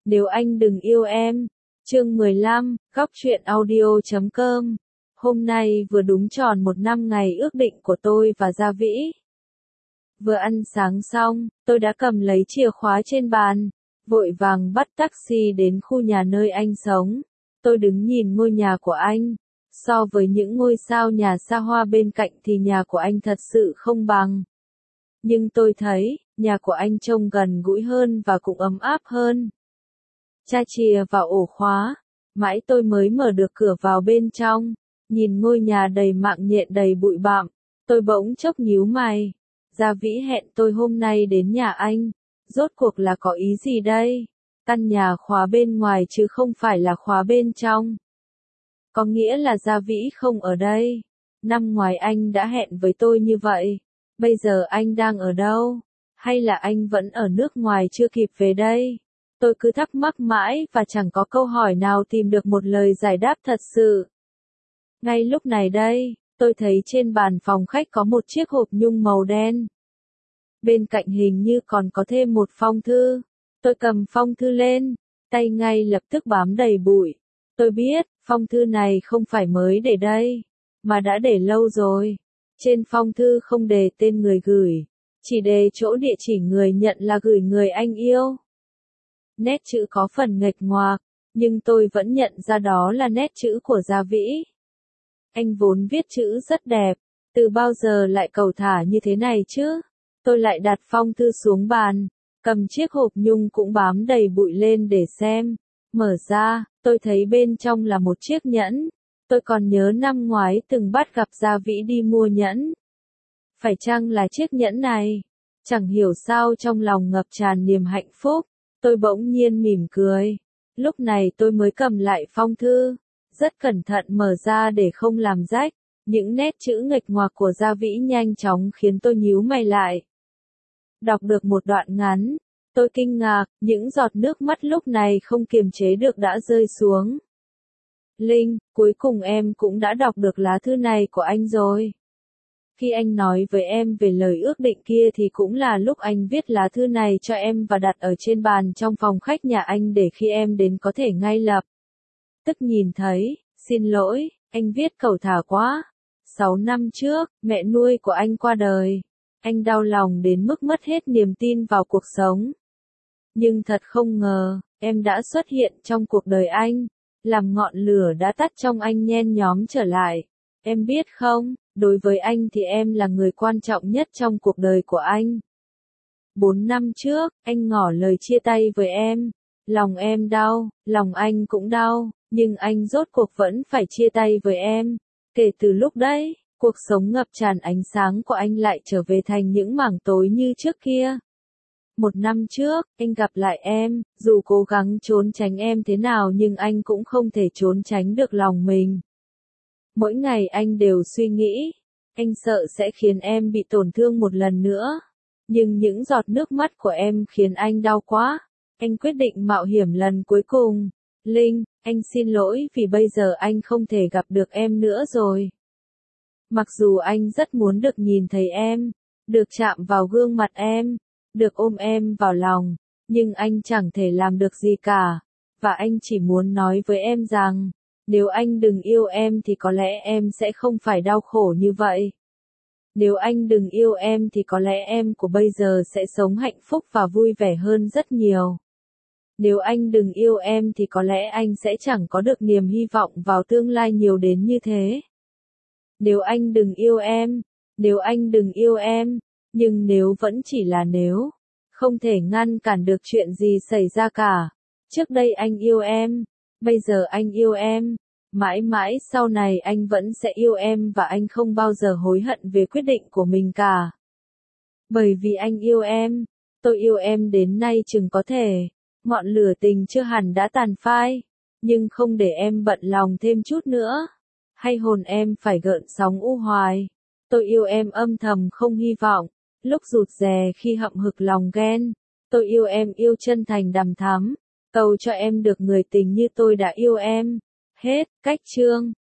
Nếu anh đừng yêu em. Chương 15, Góc truyện audio.com. Hôm nay vừa đúng tròn 1 năm ngày ước định của tôi và Gia Vĩ. Vừa ăn sáng xong, tôi đã cầm lấy chìa khóa trên bàn, vội vàng bắt taxi đến khu nhà nơi anh sống. Tôi đứng nhìn ngôi nhà của anh. So với những ngôi sao nhà xa hoa bên cạnh thì nhà của anh thật sự không bằng. Nhưng tôi thấy, nhà của anh trông gần gũi hơn và cũng ấm áp hơn. Tra chìa vào ổ khóa, mãi tôi mới mở được cửa vào bên trong, nhìn ngôi nhà đầy mạng nhện đầy bụi bặm, tôi bỗng chốc nhíu mày. Gia Vĩ hẹn tôi hôm nay đến nhà anh, rốt cuộc là có ý gì đây? Căn nhà khóa bên ngoài chứ không phải là khóa bên trong. Có nghĩa là Gia Vĩ không ở đây. Năm ngoái anh đã hẹn với tôi như vậy, bây giờ anh đang ở đâu? Hay là anh vẫn ở nước ngoài chưa kịp về đây? Tôi cứ thắc mắc mãi và chẳng có câu hỏi nào tìm được một lời giải đáp thật sự. Ngay lúc này đây, tôi thấy trên bàn phòng khách có một chiếc hộp nhung màu đen. Bên cạnh hình như còn có thêm một phong thư. Tôi cầm phong thư lên, tay ngay lập tức bám đầy bụi. Tôi biết, phong thư này không phải mới để đây, mà đã để lâu rồi. Trên phong thư không đề tên người gửi, chỉ đề chỗ địa chỉ người nhận là gửi người anh yêu. Nét chữ có phần nghệch ngoạc, nhưng tôi vẫn nhận ra đó là nét chữ của Gia Vĩ. Anh vốn viết chữ rất đẹp, từ bao giờ lại cầu thả như thế này chứ? Tôi lại đặt phong thư xuống bàn, cầm chiếc hộp nhung cũng bám đầy bụi lên để xem. Mở ra, tôi thấy bên trong là một chiếc nhẫn. Tôi còn nhớ năm ngoái từng bắt gặp Gia Vĩ đi mua nhẫn. Phải chăng là chiếc nhẫn này? Chẳng hiểu sao trong lòng ngập tràn niềm hạnh phúc. Tôi bỗng nhiên mỉm cười. Lúc này tôi mới cầm lại phong thư, rất cẩn thận mở ra để không làm rách. Những nét chữ nghệch ngoạc của Gia Vĩ nhanh chóng khiến tôi nhíu mày lại. Đọc được một đoạn ngắn, tôi kinh ngạc, những giọt nước mắt lúc này không kiềm chế được đã rơi xuống. Linh, cuối cùng em cũng đã đọc được lá thư này của anh rồi. Khi anh nói với em về lời ước định kia thì cũng là lúc anh viết lá thư này cho em và đặt ở trên bàn trong phòng khách nhà anh để khi em đến có thể ngay lập tức nhìn thấy. Xin lỗi, anh viết cẩu thả quá. 6 năm trước, mẹ nuôi của anh qua đời. Anh đau lòng đến mức mất hết niềm tin vào cuộc sống. Nhưng thật không ngờ, em đã xuất hiện trong cuộc đời anh, làm ngọn lửa đã tắt trong anh nhen nhóm trở lại. Em biết không, đối với anh thì em là người quan trọng nhất trong cuộc đời của anh. 4 năm trước, anh ngỏ lời chia tay với em. Lòng em đau, lòng anh cũng đau, nhưng anh rốt cuộc vẫn phải chia tay với em. Kể từ lúc đấy, cuộc sống ngập tràn ánh sáng của anh lại trở về thành những mảng tối như trước kia. 1 năm trước, anh gặp lại em, dù cố gắng trốn tránh em thế nào nhưng anh cũng không thể trốn tránh được lòng mình. Mỗi ngày anh đều suy nghĩ, anh sợ sẽ khiến em bị tổn thương một lần nữa. Nhưng những giọt nước mắt của em khiến anh đau quá. Anh quyết định mạo hiểm lần cuối cùng. Linh, anh xin lỗi vì bây giờ anh không thể gặp được em nữa rồi. Mặc dù anh rất muốn được nhìn thấy em, được chạm vào gương mặt em, được ôm em vào lòng, nhưng anh chẳng thể làm được gì cả. Và anh chỉ muốn nói với em rằng, nếu anh đừng yêu em thì có lẽ em sẽ không phải đau khổ như vậy. Nếu anh đừng yêu em thì có lẽ em của bây giờ sẽ sống hạnh phúc và vui vẻ hơn rất nhiều. Nếu anh đừng yêu em thì có lẽ anh sẽ chẳng có được niềm hy vọng vào tương lai nhiều đến như thế. Nếu anh đừng yêu em, nếu anh đừng yêu em, nhưng nếu vẫn chỉ là nếu, không thể ngăn cản được chuyện gì xảy ra cả. Trước đây anh yêu em, bây giờ anh yêu em, mãi mãi sau này anh vẫn sẽ yêu em và anh không bao giờ hối hận về quyết định của mình cả. Bởi vì anh yêu em, tôi yêu em đến nay chừng có thể, ngọn lửa tình chưa hẳn đã tàn phai, nhưng không để em bận lòng thêm chút nữa, hay hồn em phải gợn sóng u hoài. Tôi yêu em âm thầm không hy vọng, lúc rụt rè khi hậm hực lòng ghen. Tôi yêu em yêu chân thành đằm thắm, cầu cho em được người tình như tôi đã yêu em. Hết, cách chương.